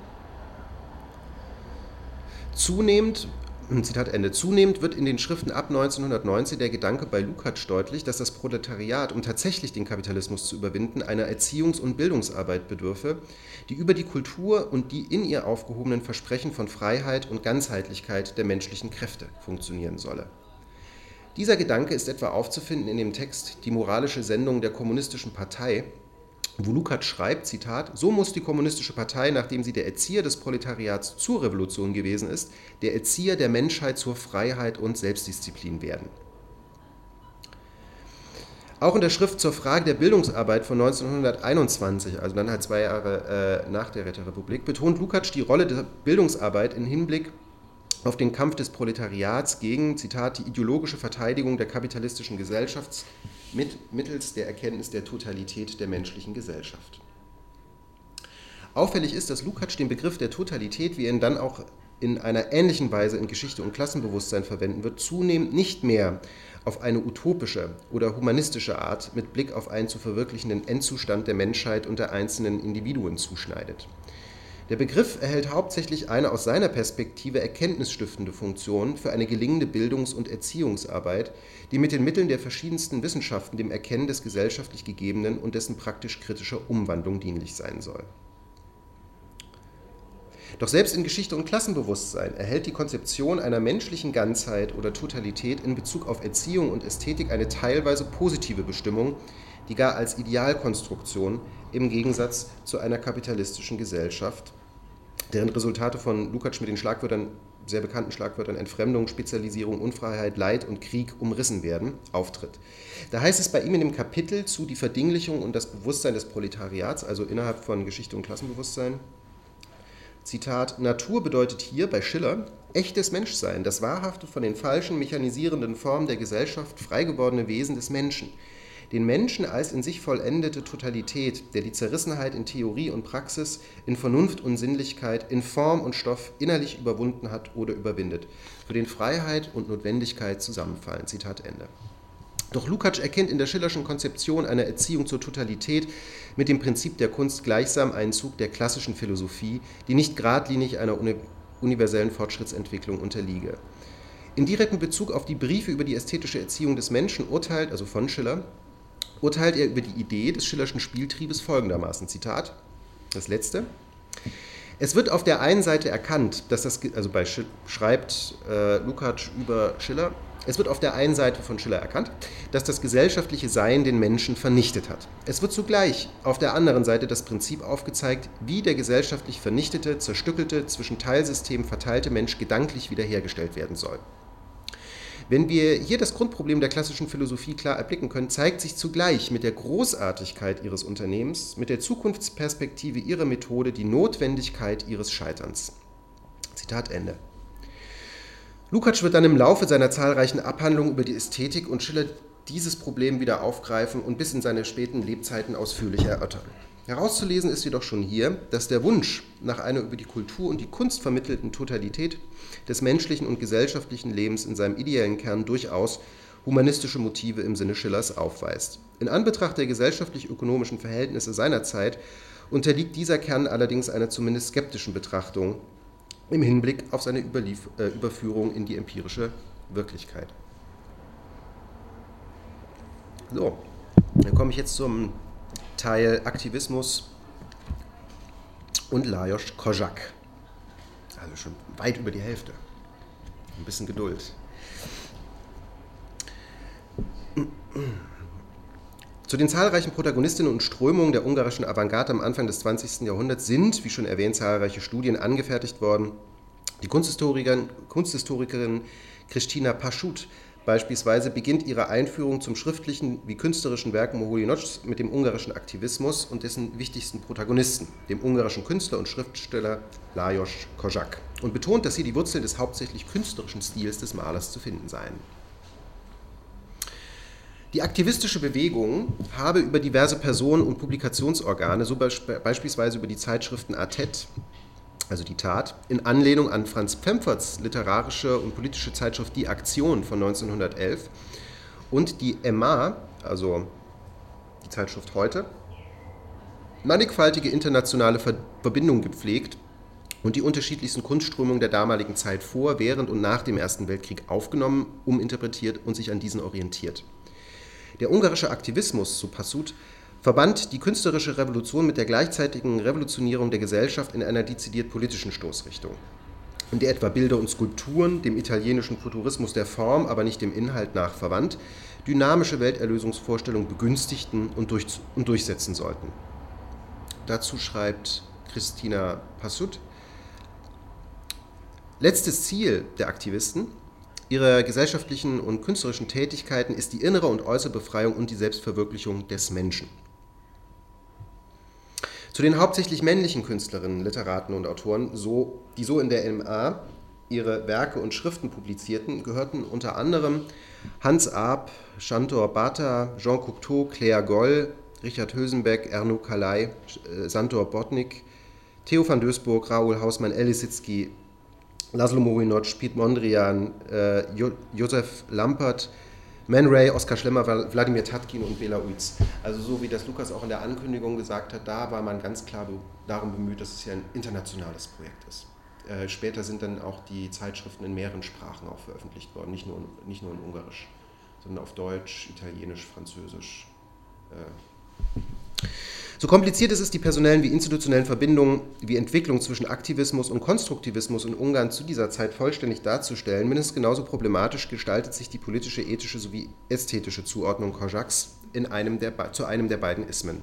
[SPEAKER 1] Zunehmend, Zitat Ende, zunehmend wird in den Schriften ab neunzehnhundertneunzehn der Gedanke bei Lukács deutlich, dass das Proletariat, um tatsächlich den Kapitalismus zu überwinden, einer Erziehungs- und Bildungsarbeit bedürfe, die über die Kultur und die in ihr aufgehobenen Versprechen von Freiheit und Ganzheitlichkeit der menschlichen Kräfte funktionieren solle. Dieser Gedanke ist etwa aufzufinden in dem Text Die moralische Sendung der Kommunistischen Partei, wo Lukács schreibt, Zitat, so muss die Kommunistische Partei, nachdem sie der Erzieher des Proletariats zur Revolution gewesen ist, der Erzieher der Menschheit zur Freiheit und Selbstdisziplin werden. Auch in der Schrift zur Frage der Bildungsarbeit von neunzehnhunderteinundzwanzig, also dann halt zwei Jahre äh, nach der Räterepublik, betont Lukács die Rolle der Bildungsarbeit im Hinblick auf den Kampf des Proletariats gegen, Zitat, die ideologische Verteidigung der kapitalistischen Gesellschaft mit, mittels der Erkenntnis der Totalität der menschlichen Gesellschaft. Auffällig ist, dass Lukács den Begriff der Totalität, wie er ihn dann auch in einer ähnlichen Weise in Geschichte und Klassenbewusstsein verwenden wird, zunehmend nicht mehr auf eine utopische oder humanistische Art mit Blick auf einen zu verwirklichenden Endzustand der Menschheit und der einzelnen Individuen zuschneidet. Der Begriff erhält hauptsächlich eine aus seiner Perspektive erkenntnisstiftende Funktion für eine gelingende Bildungs- und Erziehungsarbeit, die mit den Mitteln der verschiedensten Wissenschaften dem Erkennen des gesellschaftlich Gegebenen und dessen praktisch-kritischer Umwandlung dienlich sein soll. Doch selbst in Geschichte und Klassenbewusstsein erhält die Konzeption einer menschlichen Ganzheit oder Totalität in Bezug auf Erziehung und Ästhetik eine teilweise positive Bestimmung, die gar als Idealkonstruktion im Gegensatz zu einer kapitalistischen Gesellschaft, deren Resultate von Lukács mit den Schlagwörtern, sehr bekannten Schlagwörtern Entfremdung, Spezialisierung, Unfreiheit, Leid und Krieg umrissen werden, auftritt. Da heißt es bei ihm in dem Kapitel zu die Verdinglichung und das Bewusstsein des Proletariats, also innerhalb von Geschichte und Klassenbewusstsein, Zitat, Natur bedeutet hier bei Schiller echtes Menschsein, das wahrhafte von den falschen, mechanisierenden Formen der Gesellschaft freigewordene Wesen des Menschen. Den Menschen als in sich vollendete Totalität, der die Zerrissenheit in Theorie und Praxis, in Vernunft und Sinnlichkeit, in Form und Stoff innerlich überwunden hat oder überwindet, für den Freiheit und Notwendigkeit zusammenfallen. Zitat Ende. Doch Lukács erkennt in der Schillerschen Konzeption einer Erziehung zur Totalität mit dem Prinzip der Kunst gleichsam einen Zug der klassischen Philosophie, die nicht geradlinig einer universellen Fortschrittsentwicklung unterliege. In direktem Bezug auf die Briefe über die ästhetische Erziehung des Menschen urteilt, also von Schiller, urteilt er über die Idee des Schillerschen Spieltriebes folgendermaßen, Zitat, das letzte. Es wird auf der einen Seite erkannt, dass das, also bei Schill, schreibt äh, Lukács über Schiller, es wird auf der einen Seite von Schiller erkannt, dass das gesellschaftliche Sein den Menschen vernichtet hat. Es wird zugleich auf der anderen Seite das Prinzip aufgezeigt, wie der gesellschaftlich vernichtete, zerstückelte, zwischen Teilsystemen verteilte Mensch gedanklich wiederhergestellt werden soll. Wenn wir hier das Grundproblem der klassischen Philosophie klar erblicken können, zeigt sich zugleich mit der Großartigkeit ihres Unternehmens, mit der Zukunftsperspektive ihrer Methode die Notwendigkeit ihres Scheiterns. Zitat Ende. Lukács wird dann im Laufe seiner zahlreichen Abhandlungen über die Ästhetik und Schiller dieses Problem wieder aufgreifen und bis in seine späten Lebzeiten ausführlich erörtern. Herauszulesen ist jedoch schon hier, dass der Wunsch nach einer über die Kultur und die Kunst vermittelten Totalität des menschlichen und gesellschaftlichen Lebens in seinem ideellen Kern durchaus humanistische Motive im Sinne Schillers aufweist. In Anbetracht der gesellschaftlich-ökonomischen Verhältnisse seiner Zeit unterliegt dieser Kern allerdings einer zumindest skeptischen Betrachtung im Hinblick auf seine Überlief- äh, Überführung in die empirische Wirklichkeit. So, dann komme ich jetzt zum Teil Aktivismus und Lajos Kozak. Also schon weit über die Hälfte. Ein bisschen Geduld. Zu den zahlreichen Protagonistinnen und Strömungen der ungarischen Avantgarde am Anfang des zwanzigsten Jahrhunderts sind, wie schon erwähnt, zahlreiche Studien angefertigt worden. Die Kunsthistorikerin, Kunsthistorikerin Christina Paschut beispielsweise beginnt ihre Einführung zum schriftlichen wie künstlerischen Werk Moholy-Nagys mit dem ungarischen Aktivismus und dessen wichtigsten Protagonisten, dem ungarischen Künstler und Schriftsteller Lajos Kozak, und betont, dass hier die Wurzeln des hauptsächlich künstlerischen Stils des Malers zu finden seien. Die aktivistische Bewegung habe über diverse Personen und Publikationsorgane, so beispielsweise über die Zeitschriften A T E T, also die Tat, in Anlehnung an Franz Pfemferts literarische und politische Zeitschrift Die Aktion von neunzehnhundertelf und die M A, also die Zeitschrift Heute, mannigfaltige internationale Verbindungen gepflegt und die unterschiedlichsten Kunstströmungen der damaligen Zeit vor, während und nach dem Ersten Weltkrieg aufgenommen, uminterpretiert und sich an diesen orientiert. Der ungarische Aktivismus, so Paschut, verband die künstlerische Revolution mit der gleichzeitigen Revolutionierung der Gesellschaft in einer dezidiert politischen Stoßrichtung, in der etwa Bilder und Skulpturen, dem italienischen Futurismus der Form, aber nicht dem Inhalt nach verwandt, dynamische Welterlösungsvorstellungen begünstigten und, durch, und durchsetzen sollten. Dazu schreibt Christina Paschut: Letztes Ziel der Aktivisten ihrer gesellschaftlichen und künstlerischen Tätigkeiten ist die innere und äußere Befreiung und die Selbstverwirklichung des Menschen. Zu den hauptsächlich männlichen Künstlerinnen, Literaten und Autoren, so, die so in der M A ihre Werke und Schriften publizierten, gehörten unter anderem Hans Arp, Sándor Bata, Jean Cocteau, Claire Goll, Richard Hösenbeck, Erno Kalay, Sándor Botnik, Theo van Doesburg, Raoul Hausmann, Elie Sitzky, Laszlo Moholy-Nagy, Piet Mondrian, äh, jo- Josef Lampert, Man Ray, Oskar Schlemmer, Wladimir Tatkin und Bela Uyts. Also so wie das Lukas auch in der Ankündigung gesagt hat, da war man ganz klar be- darum bemüht, dass es ja ein internationales Projekt ist. Äh, später sind dann auch die Zeitschriften in mehreren Sprachen auch veröffentlicht worden, nicht nur, nicht nur in Ungarisch, sondern auf Deutsch, Italienisch, Französisch. Äh. So kompliziert es ist, die personellen wie institutionellen Verbindungen wie Entwicklung zwischen Aktivismus und Konstruktivismus in Ungarn zu dieser Zeit vollständig darzustellen, mindestens genauso problematisch gestaltet sich die politische, ethische sowie ästhetische Zuordnung Kozhaks in einem der, zu einem der beiden Ismen.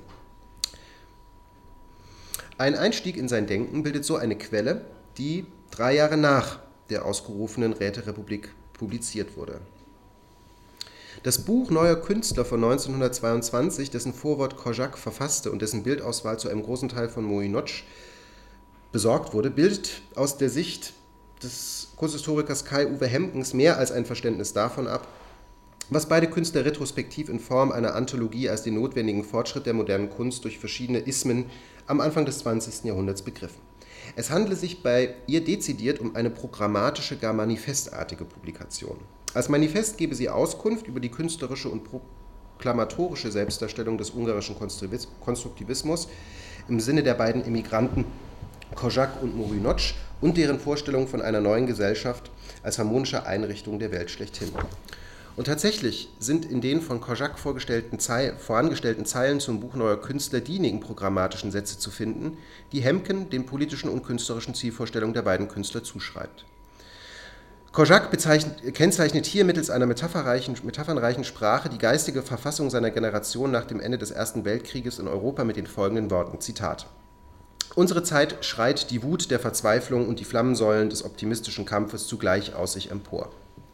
[SPEAKER 1] Ein Einstieg in sein Denken bildet so eine Quelle, die drei Jahre nach der ausgerufenen Räterepublik publiziert wurde. Das Buch Neuer Künstler von neunzehnhundertzweiundzwanzig, dessen Vorwort Kozhak verfasste und dessen Bildauswahl zu einem großen Teil von Mohynoch besorgt wurde, bildet aus der Sicht des Kunsthistorikers Kai-Uwe Hemkens mehr als ein Verständnis davon ab, was beide Künstler retrospektiv in Form einer Anthologie als den notwendigen Fortschritt der modernen Kunst durch verschiedene Ismen am Anfang des zwanzigsten Jahrhunderts begriffen. Es handle sich bei ihr dezidiert um eine programmatische, gar manifestartige Publikation. Als Manifest gebe sie Auskunft über die künstlerische und proklamatorische Selbstdarstellung des ungarischen Konstruktivismus im Sinne der beiden Emigranten Kozhak und Mohynoch und deren Vorstellung von einer neuen Gesellschaft als harmonische Einrichtung der Welt schlechthin. Und tatsächlich sind in den von Kozhak vorgestellten Zei- vorangestellten Zeilen zum Buch Neuer Künstler diejenigen programmatischen Sätze zu finden, die Hemken den politischen und künstlerischen Zielvorstellungen der beiden Künstler zuschreibt. Kozhak kennzeichnet hier mittels einer metapherreichen, metaphernreichen Sprache die geistige Verfassung seiner Generation nach dem Ende des Ersten Weltkrieges in Europa mit den folgenden Worten, Zitat: Unsere Zeit schreit die Wut der Verzweiflung und die Flammensäulen des optimistischen Kampfes zugleich aus sich empor.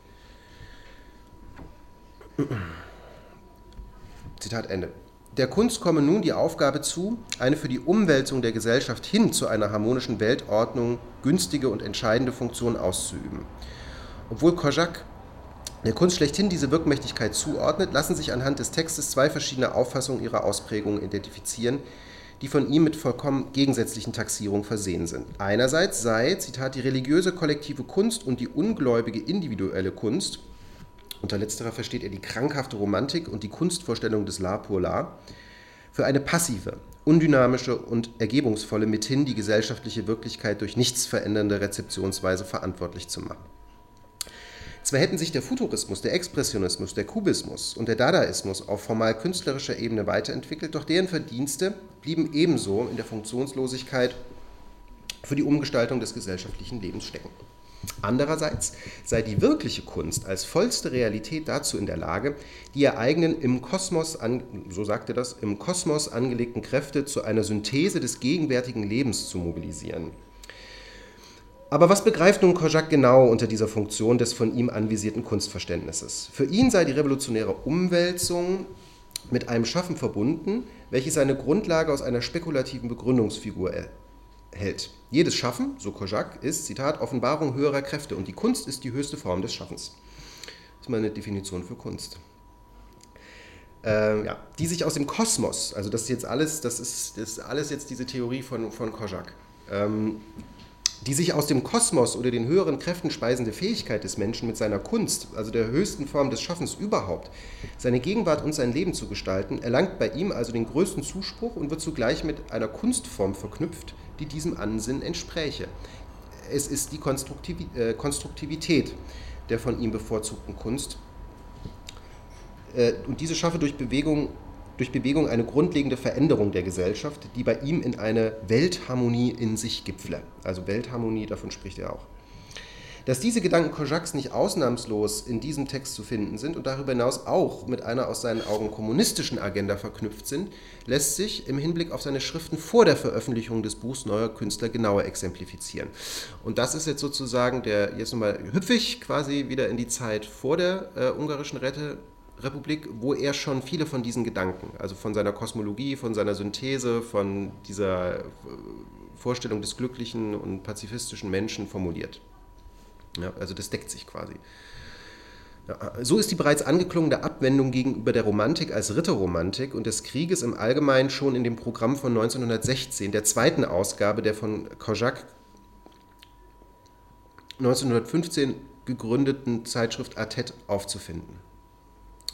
[SPEAKER 1] Zitat Ende. Der Kunst komme nun die Aufgabe zu, eine für die Umwälzung der Gesellschaft hin zu einer harmonischen Weltordnung günstige und entscheidende Funktion auszuüben. Obwohl Kozhak der Kunst schlechthin diese Wirkmächtigkeit zuordnet, lassen sich anhand des Textes zwei verschiedene Auffassungen ihrer Ausprägung identifizieren, die von ihm mit vollkommen gegensätzlichen Taxierungen versehen sind. Einerseits sei, Zitat, die religiöse kollektive Kunst und die ungläubige individuelle Kunst, unter letzterer versteht er die krankhafte Romantik und die Kunstvorstellung des L'art pour l'art, für eine passive, undynamische und ergebungsvolle mithin die gesellschaftliche Wirklichkeit durch nichts verändernde Rezeptionsweise verantwortlich zu machen. Zwar hätten sich der Futurismus, der Expressionismus, der Kubismus und der Dadaismus auf formal künstlerischer Ebene weiterentwickelt, doch deren Verdienste blieben ebenso in der Funktionslosigkeit für die Umgestaltung des gesellschaftlichen Lebens stecken. Andererseits sei die wirkliche Kunst als vollste Realität dazu in der Lage, die ihr eigenen im Kosmos, an, so sagt er das, im Kosmos angelegten Kräfte zu einer Synthese des gegenwärtigen Lebens zu mobilisieren. Aber was begreift nun Kozhak genau unter dieser Funktion des von ihm anvisierten Kunstverständnisses? Für ihn sei die revolutionäre Umwälzung mit einem Schaffen verbunden, welches seine Grundlage aus einer spekulativen Begründungsfigur erhält. Jedes Schaffen, so Kozhak, ist, Zitat, Offenbarung höherer Kräfte und die Kunst ist die höchste Form des Schaffens. Das ist mal eine Definition für Kunst. Äh, ja, die sich aus dem Kosmos, also das ist jetzt alles, das ist, das ist alles jetzt diese Theorie von, von Kozhak, ähm, die sich aus dem Kosmos oder den höheren Kräften speisende Fähigkeit des Menschen mit seiner Kunst, also der höchsten Form des Schaffens überhaupt, seine Gegenwart und sein Leben zu gestalten, erlangt bei ihm also den größten Zuspruch und wird zugleich mit einer Kunstform verknüpft, die diesem Ansinnen entspräche. Es ist die Konstruktivität der von ihm bevorzugten Kunst, und diese schaffe durch Bewegung durch Bewegung eine grundlegende Veränderung der Gesellschaft, die bei ihm in eine Weltharmonie in sich gipfle. Also Weltharmonie, davon spricht er auch. Dass diese Gedanken Kozhaks nicht ausnahmslos in diesem Text zu finden sind und darüber hinaus auch mit einer aus seinen Augen kommunistischen Agenda verknüpft sind, lässt sich im Hinblick auf seine Schriften vor der Veröffentlichung des Buchs Neuer Künstler genauer exemplifizieren. Und das ist jetzt sozusagen der, jetzt nochmal hüpfe ich quasi wieder in die Zeit vor der äh, ungarischen Rette, Republik, wo er schon viele von diesen Gedanken, also von seiner Kosmologie, von seiner Synthese, von dieser Vorstellung des glücklichen und pazifistischen Menschen formuliert. Ja, also das deckt sich quasi. Ja, so ist die bereits angeklungene Abwendung gegenüber der Romantik als Ritterromantik und des Krieges im Allgemeinen schon in dem Programm von neunzehnhundertsechzehn, der zweiten Ausgabe der von Kozhak neunzehnhundertfünfzehn gegründeten Zeitschrift Atet aufzufinden.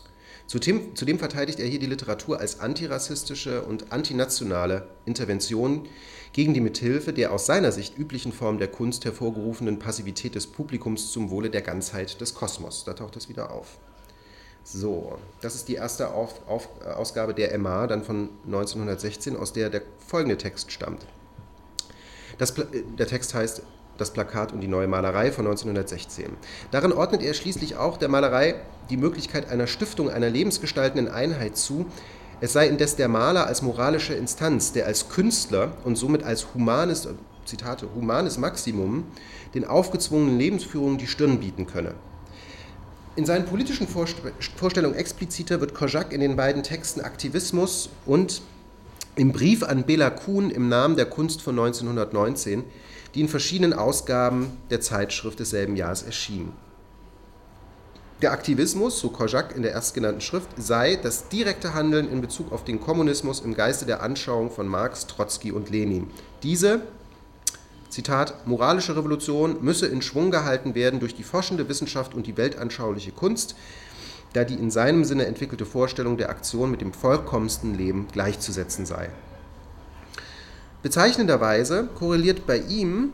[SPEAKER 1] Zudem, zudem verteidigt er hier die Literatur als antirassistische und antinationale Intervention gegen die mithilfe der aus seiner Sicht üblichen Form der Kunst hervorgerufenen Passivität des Publikums zum Wohle der Ganzheit des Kosmos. Da taucht es wieder auf. So, das ist die erste auf, auf, Ausgabe der M A, dann von neunzehnhundertsechzehn, aus der der folgende Text stammt. Das, der Text heißt Das Plakat und die neue Malerei von neunzehnhundertsechzehn. Darin ordnet er schließlich auch der Malerei die Möglichkeit einer Stiftung einer lebensgestaltenden Einheit zu. Es sei indes der Maler als moralische Instanz, der als Künstler und somit als humanes, Zitate, humanes Maximum den aufgezwungenen Lebensführungen die Stirn bieten könne. In seinen politischen Vorstellungen expliziter wird Korczak in den beiden Texten Aktivismus und im Brief an Bela Kun im Namen der Kunst von neunzehnhundertneunzehn, die in verschiedenen Ausgaben der Zeitschrift desselben Jahres erschienen. Der Aktivismus, so Korczak in der erstgenannten Schrift, sei das direkte Handeln in Bezug auf den Kommunismus im Geiste der Anschauung von Marx, Trotzki und Lenin. Diese, Zitat, moralische Revolution müsse in Schwung gehalten werden durch die forschende Wissenschaft und die weltanschauliche Kunst, da die in seinem Sinne entwickelte Vorstellung der Aktion mit dem vollkommensten Leben gleichzusetzen sei. Bezeichnenderweise korreliert bei ihm,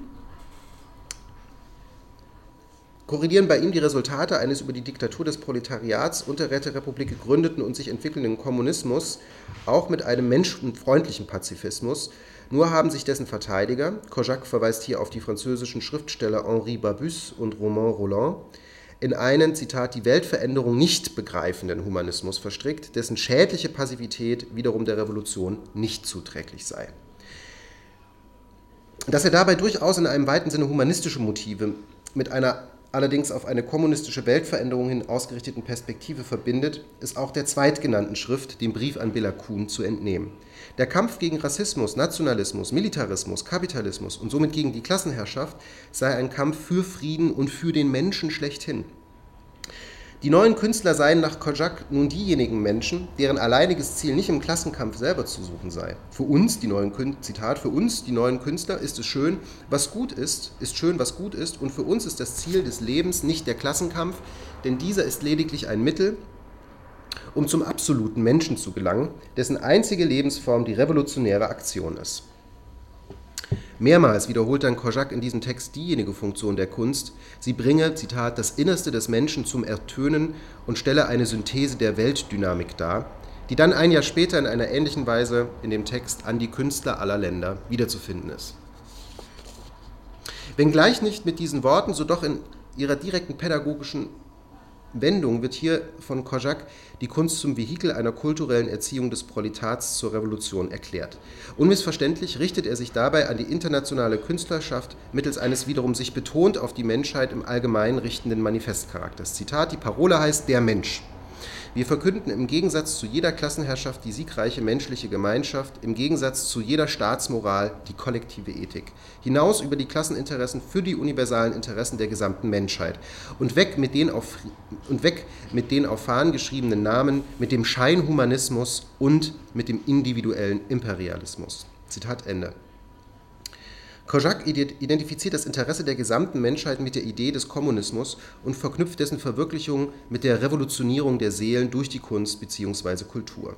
[SPEAKER 1] korrelieren bei ihm die Resultate eines über die Diktatur des Proletariats und der Räterepublik gegründeten und sich entwickelnden Kommunismus auch mit einem menschenfreundlichen Pazifismus. Nur haben sich dessen Verteidiger, Korczak verweist hier auf die französischen Schriftsteller Henri Barbusse und Romain Rolland, in einen, Zitat, die Weltveränderung nicht begreifenden Humanismus verstrickt, dessen schädliche Passivität wiederum der Revolution nicht zuträglich sei. Dass er dabei durchaus in einem weiten Sinne humanistische Motive mit einer allerdings auf eine kommunistische Weltveränderung hin ausgerichteten Perspektive verbindet, ist auch der zweitgenannten Schrift, dem Brief an Bela Kun, zu entnehmen. Der Kampf gegen Rassismus, Nationalismus, Militarismus, Kapitalismus und somit gegen die Klassenherrschaft sei ein Kampf für Frieden und für den Menschen schlechthin. Die neuen Künstler seien nach Korczak nun diejenigen Menschen, deren alleiniges Ziel nicht im Klassenkampf selber zu suchen sei. Für uns, die neuen Künstler, Zitat, für uns, die neuen Künstler, ist es schön, was gut ist, ist schön, was gut ist, und für uns ist das Ziel des Lebens nicht der Klassenkampf, denn dieser ist lediglich ein Mittel, um zum absoluten Menschen zu gelangen, dessen einzige Lebensform die revolutionäre Aktion ist. Mehrmals wiederholt dann Korczak in diesem Text diejenige Funktion der Kunst, sie bringe, Zitat, das Innerste des Menschen zum Ertönen und stelle eine Synthese der Weltdynamik dar, die dann ein Jahr später in einer ähnlichen Weise in dem Text an die Künstler aller Länder wiederzufinden ist. Wenngleich nicht mit diesen Worten, so doch in ihrer direkten pädagogischen Wendung wird hier von Korczak die Kunst zum Vehikel einer kulturellen Erziehung des Proletats zur Revolution erklärt. Unmissverständlich richtet er sich dabei an die internationale Künstlerschaft mittels eines wiederum sich betont auf die Menschheit im Allgemeinen richtenden Manifestcharakters. Zitat, die Parole heißt der Mensch. Wir verkünden im Gegensatz zu jeder Klassenherrschaft die siegreiche menschliche Gemeinschaft, im Gegensatz zu jeder Staatsmoral die kollektive Ethik. Hinaus über die Klasseninteressen für die universalen Interessen der gesamten Menschheit. Und weg mit den auf, und weg mit den auf Fahnen geschriebenen Namen, mit dem Scheinhumanismus und mit dem individuellen Imperialismus. Zitat Ende. Korczak identifiziert das Interesse der gesamten Menschheit mit der Idee des Kommunismus und verknüpft dessen Verwirklichung mit der Revolutionierung der Seelen durch die Kunst bzw. Kultur.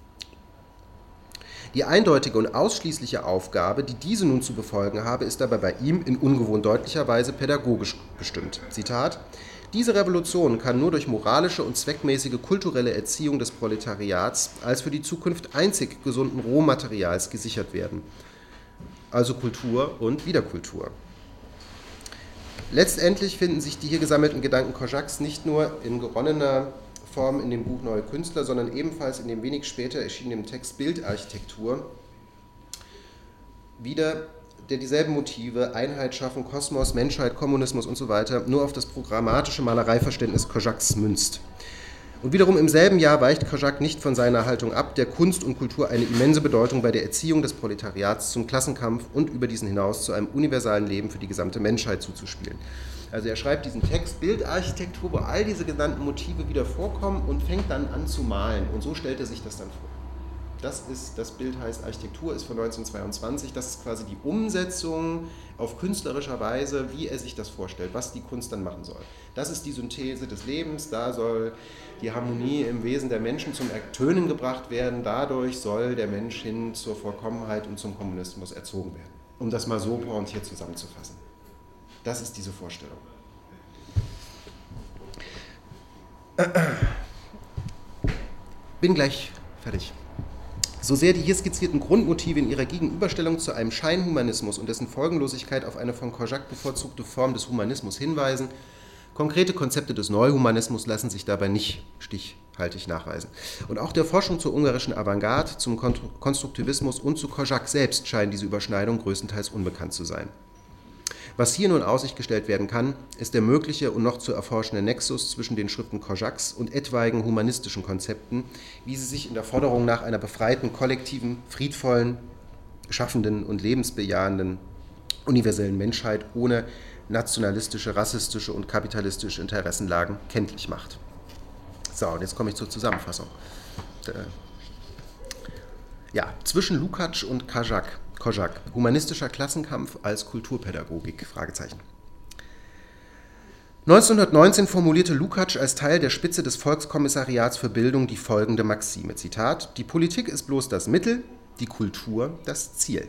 [SPEAKER 1] Die eindeutige und ausschließliche Aufgabe, die diese nun zu befolgen habe, ist dabei bei ihm in ungewohnt deutlicher Weise pädagogisch bestimmt. Zitat: Diese Revolution kann nur durch moralische und zweckmäßige kulturelle Erziehung des Proletariats als für die Zukunft einzig gesunden Rohmaterials gesichert werden. Also Kultur und Wiederkultur. Letztendlich finden sich die hier gesammelten Gedanken Korczaks nicht nur in geronnener Form in dem Buch Neue Künstler, sondern ebenfalls in dem wenig später erschienenen Text Bildarchitektur wieder, der dieselben Motive, Einheit schaffen, Kosmos, Menschheit, Kommunismus und so weiter, nur auf das programmatische Malereiverständnis Korczaks münzt. Und wiederum im selben Jahr weicht Korczak nicht von seiner Haltung ab, der Kunst und Kultur eine immense Bedeutung bei der Erziehung des Proletariats zum Klassenkampf und über diesen hinaus zu einem universalen Leben für die gesamte Menschheit zuzuspielen. Also er schreibt diesen Text Bildarchitektur, wo all diese genannten Motive wieder vorkommen und fängt dann an zu malen. Und so stellt er sich das dann vor. Das, ist, das Bild heißt Architektur, ist von neunzehnhundertzweiundzwanzig. Das ist quasi die Umsetzung auf künstlerischer Weise, wie er sich das vorstellt, was die Kunst dann machen soll. Das ist die Synthese des Lebens, da soll die Harmonie im Wesen der Menschen zum Ertönen gebracht werden, dadurch soll der Mensch hin zur Vollkommenheit und zum Kommunismus erzogen werden. Um das mal so pointiert zusammenzufassen. Das ist diese Vorstellung. Bin gleich fertig. So sehr die hier skizzierten Grundmotive in ihrer Gegenüberstellung zu einem Scheinhumanismus und dessen Folgenlosigkeit auf eine von Korczak bevorzugte Form des Humanismus hinweisen, konkrete Konzepte des Neuhumanismus lassen sich dabei nicht stichhaltig nachweisen. Und auch der Forschung zur ungarischen Avantgarde, zum Konstruktivismus und zu Korczak selbst scheinen diese Überschneidungen größtenteils unbekannt zu sein. Was hier nun in Aussicht gestellt werden kann, ist der mögliche und noch zu erforschende Nexus zwischen den Schriften Korczaks und etwaigen humanistischen Konzepten, wie sie sich in der Forderung nach einer befreiten, kollektiven, friedvollen, schaffenden und lebensbejahenden universellen Menschheit ohne nationalistische, rassistische und kapitalistische Interessenlagen kenntlich macht. So, und jetzt komme ich zur Zusammenfassung. Ja, zwischen Lukács und Korczak. Korczak, humanistischer Klassenkampf als Kulturpädagogik, Fragezeichen. neunzehnhundertneunzehn formulierte Lukács als Teil der Spitze des Volkskommissariats für Bildung die folgende Maxime, Zitat, die Politik ist bloß das Mittel, die Kultur das Ziel.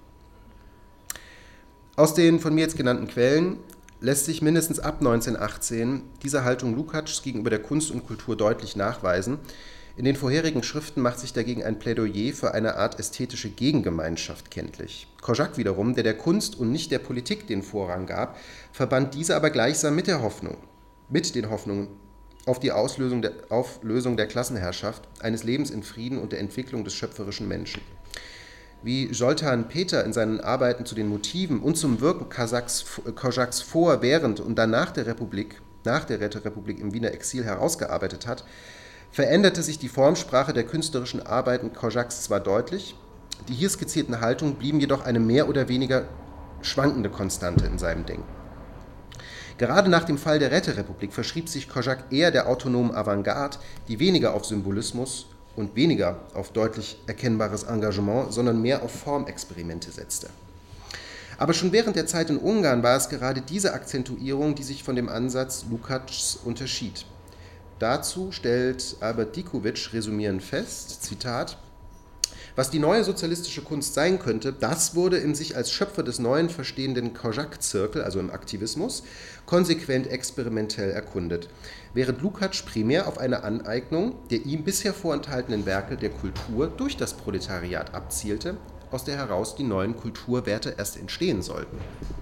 [SPEAKER 1] Aus den von mir jetzt genannten Quellen lässt sich mindestens ab neunzehnhundertachtzehn diese Haltung Lukács gegenüber der Kunst und Kultur deutlich nachweisen. In den vorherigen Schriften macht sich dagegen ein Plädoyer für eine Art ästhetische Gegengemeinschaft kenntlich. Korczak wiederum, der der Kunst und nicht der Politik den Vorrang gab, verband diese aber gleichsam mit der Hoffnung, mit den Hoffnungen auf die Auslösung der, Auflösung der Klassenherrschaft, eines Lebens in Frieden und der Entwicklung des schöpferischen Menschen. Wie Zoltán Péter in seinen Arbeiten zu den Motiven und zum Wirken Korczaks vor, während und dann nach der Republik, nach der Räterepublik im Wiener Exil herausgearbeitet hat, veränderte sich die Formsprache der künstlerischen Arbeiten Korczaks zwar deutlich, die hier skizzierten Haltungen blieben jedoch eine mehr oder weniger schwankende Konstante in seinem Denken. Gerade nach dem Fall der Räterepublik verschrieb sich Korczak eher der autonomen Avantgarde, die weniger auf Symbolismus und weniger auf deutlich erkennbares Engagement, sondern mehr auf Formexperimente setzte. Aber schon während der Zeit in Ungarn war es gerade diese Akzentuierung, die sich von dem Ansatz Lukács unterschied. Dazu stellt Albert Dikovic resümierend fest, Zitat, was die neue sozialistische Kunst sein könnte, das wurde im sich als Schöpfer des Neuen verstehenden Korczak-Zirkel, also im Aktivismus, konsequent experimentell erkundet, während Lukács primär auf eine Aneignung der ihm bisher vorenthaltenen Werke der Kultur durch das Proletariat abzielte, aus der heraus die neuen Kulturwerte erst entstehen sollten.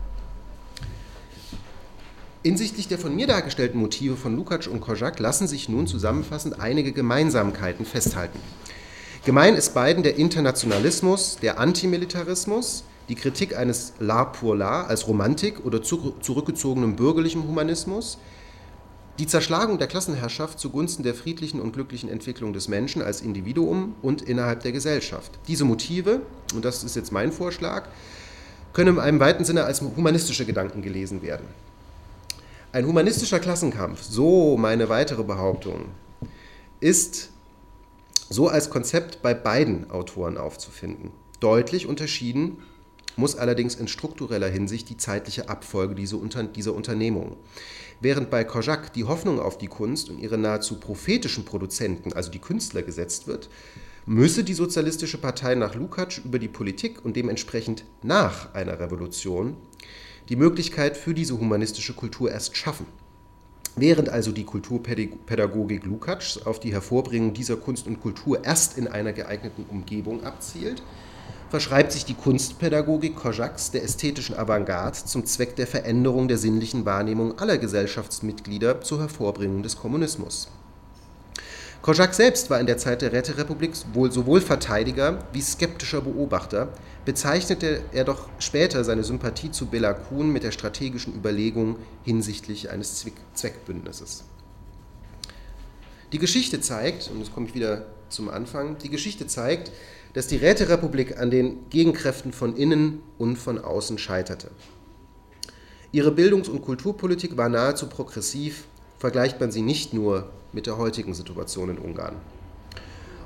[SPEAKER 1] Hinsichtlich der von mir dargestellten Motive von Lukács und Korczak lassen sich nun zusammenfassend einige Gemeinsamkeiten festhalten. Gemein ist beiden der Internationalismus, der Antimilitarismus, die Kritik eines L'art pour l'art als Romantik oder zurückgezogenem bürgerlichem Humanismus, die Zerschlagung der Klassenherrschaft zugunsten der friedlichen und glücklichen Entwicklung des Menschen als Individuum und innerhalb der Gesellschaft. Diese Motive, und das ist jetzt mein Vorschlag, können in einem weiten Sinne als humanistische Gedanken gelesen werden. Ein humanistischer Klassenkampf, so meine weitere Behauptung, ist so als Konzept bei beiden Autoren aufzufinden. Deutlich unterschieden muss allerdings in struktureller Hinsicht die zeitliche Abfolge dieser, Unter- dieser Unternehmung. Während bei Korczak die Hoffnung auf die Kunst und ihre nahezu prophetischen Produzenten, also die Künstler, gesetzt wird, müsse die Sozialistische Partei nach Lukács über die Politik und dementsprechend nach einer Revolution die Möglichkeit für diese humanistische Kultur erst schaffen. Während also die Kulturpädagogik Lukács auf die Hervorbringung dieser Kunst und Kultur erst in einer geeigneten Umgebung abzielt, verschreibt sich die Kunstpädagogik Korczaks der ästhetischen Avantgarde zum Zweck der Veränderung der sinnlichen Wahrnehmung aller Gesellschaftsmitglieder zur Hervorbringung des Kommunismus. Korczak selbst war in der Zeit der Räterepublik wohl sowohl Verteidiger wie skeptischer Beobachter, bezeichnete er doch später seine Sympathie zu Béla Kun mit der strategischen Überlegung hinsichtlich eines Zweckbündnisses. Die Geschichte zeigt, und jetzt komme ich wieder zum Anfang, die Geschichte zeigt, dass die Räterepublik an den Gegenkräften von innen und von außen scheiterte. Ihre Bildungs- und Kulturpolitik war nahezu progressiv, vergleicht man sie nicht nur mit der heutigen Situation in Ungarn.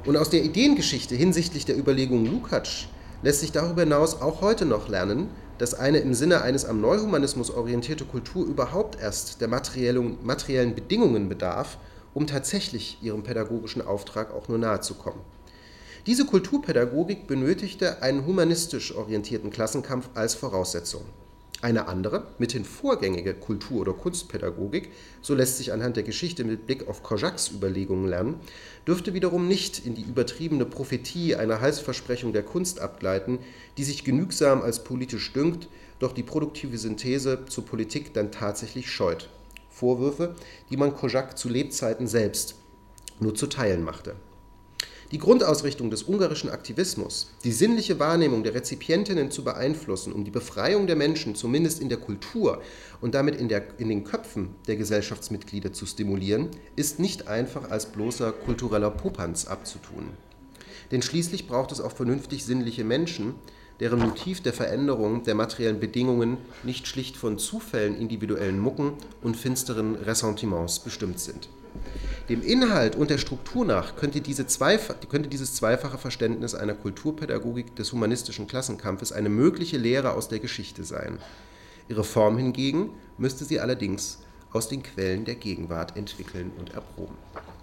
[SPEAKER 1] Und aus der Ideengeschichte hinsichtlich der Überlegung Lukács lässt sich darüber hinaus auch heute noch lernen, dass eine im Sinne eines am Neuhumanismus orientierte Kultur überhaupt erst der materiellen, materiellen Bedingungen bedarf, um tatsächlich ihrem pädagogischen Auftrag auch nur nahe zu kommen. Diese Kulturpädagogik benötigte einen humanistisch orientierten Klassenkampf als Voraussetzung. Eine andere, mithin vorgängige Kultur- oder Kunstpädagogik, so lässt sich anhand der Geschichte mit Blick auf Korczaks Überlegungen lernen, dürfte wiederum nicht in die übertriebene Prophetie einer Heilsversprechung der Kunst abgleiten, die sich genügsam als politisch dünkt, doch die produktive Synthese zur Politik dann tatsächlich scheut. Vorwürfe, die man Korczak zu Lebzeiten selbst nur zu Teilen machte. Die Grundausrichtung des ungarischen Aktivismus, die sinnliche Wahrnehmung der Rezipientinnen zu beeinflussen, um die Befreiung der Menschen zumindest in der Kultur und damit in, der, in den Köpfen der Gesellschaftsmitglieder zu stimulieren, ist nicht einfach als bloßer kultureller Popanz abzutun. Denn schließlich braucht es auch vernünftig sinnliche Menschen, deren Motiv der Veränderung der materiellen Bedingungen nicht schlicht von Zufällen, individuellen Mucken und finsteren Ressentiments bestimmt sind. Dem Inhalt und der Struktur nach könnte, diese zweif- könnte dieses zweifache Verständnis einer Kulturpädagogik des humanistischen Klassenkampfes eine mögliche Lehre aus der Geschichte sein. Ihre Form hingegen müsste sie allerdings aus den Quellen der Gegenwart entwickeln und erproben.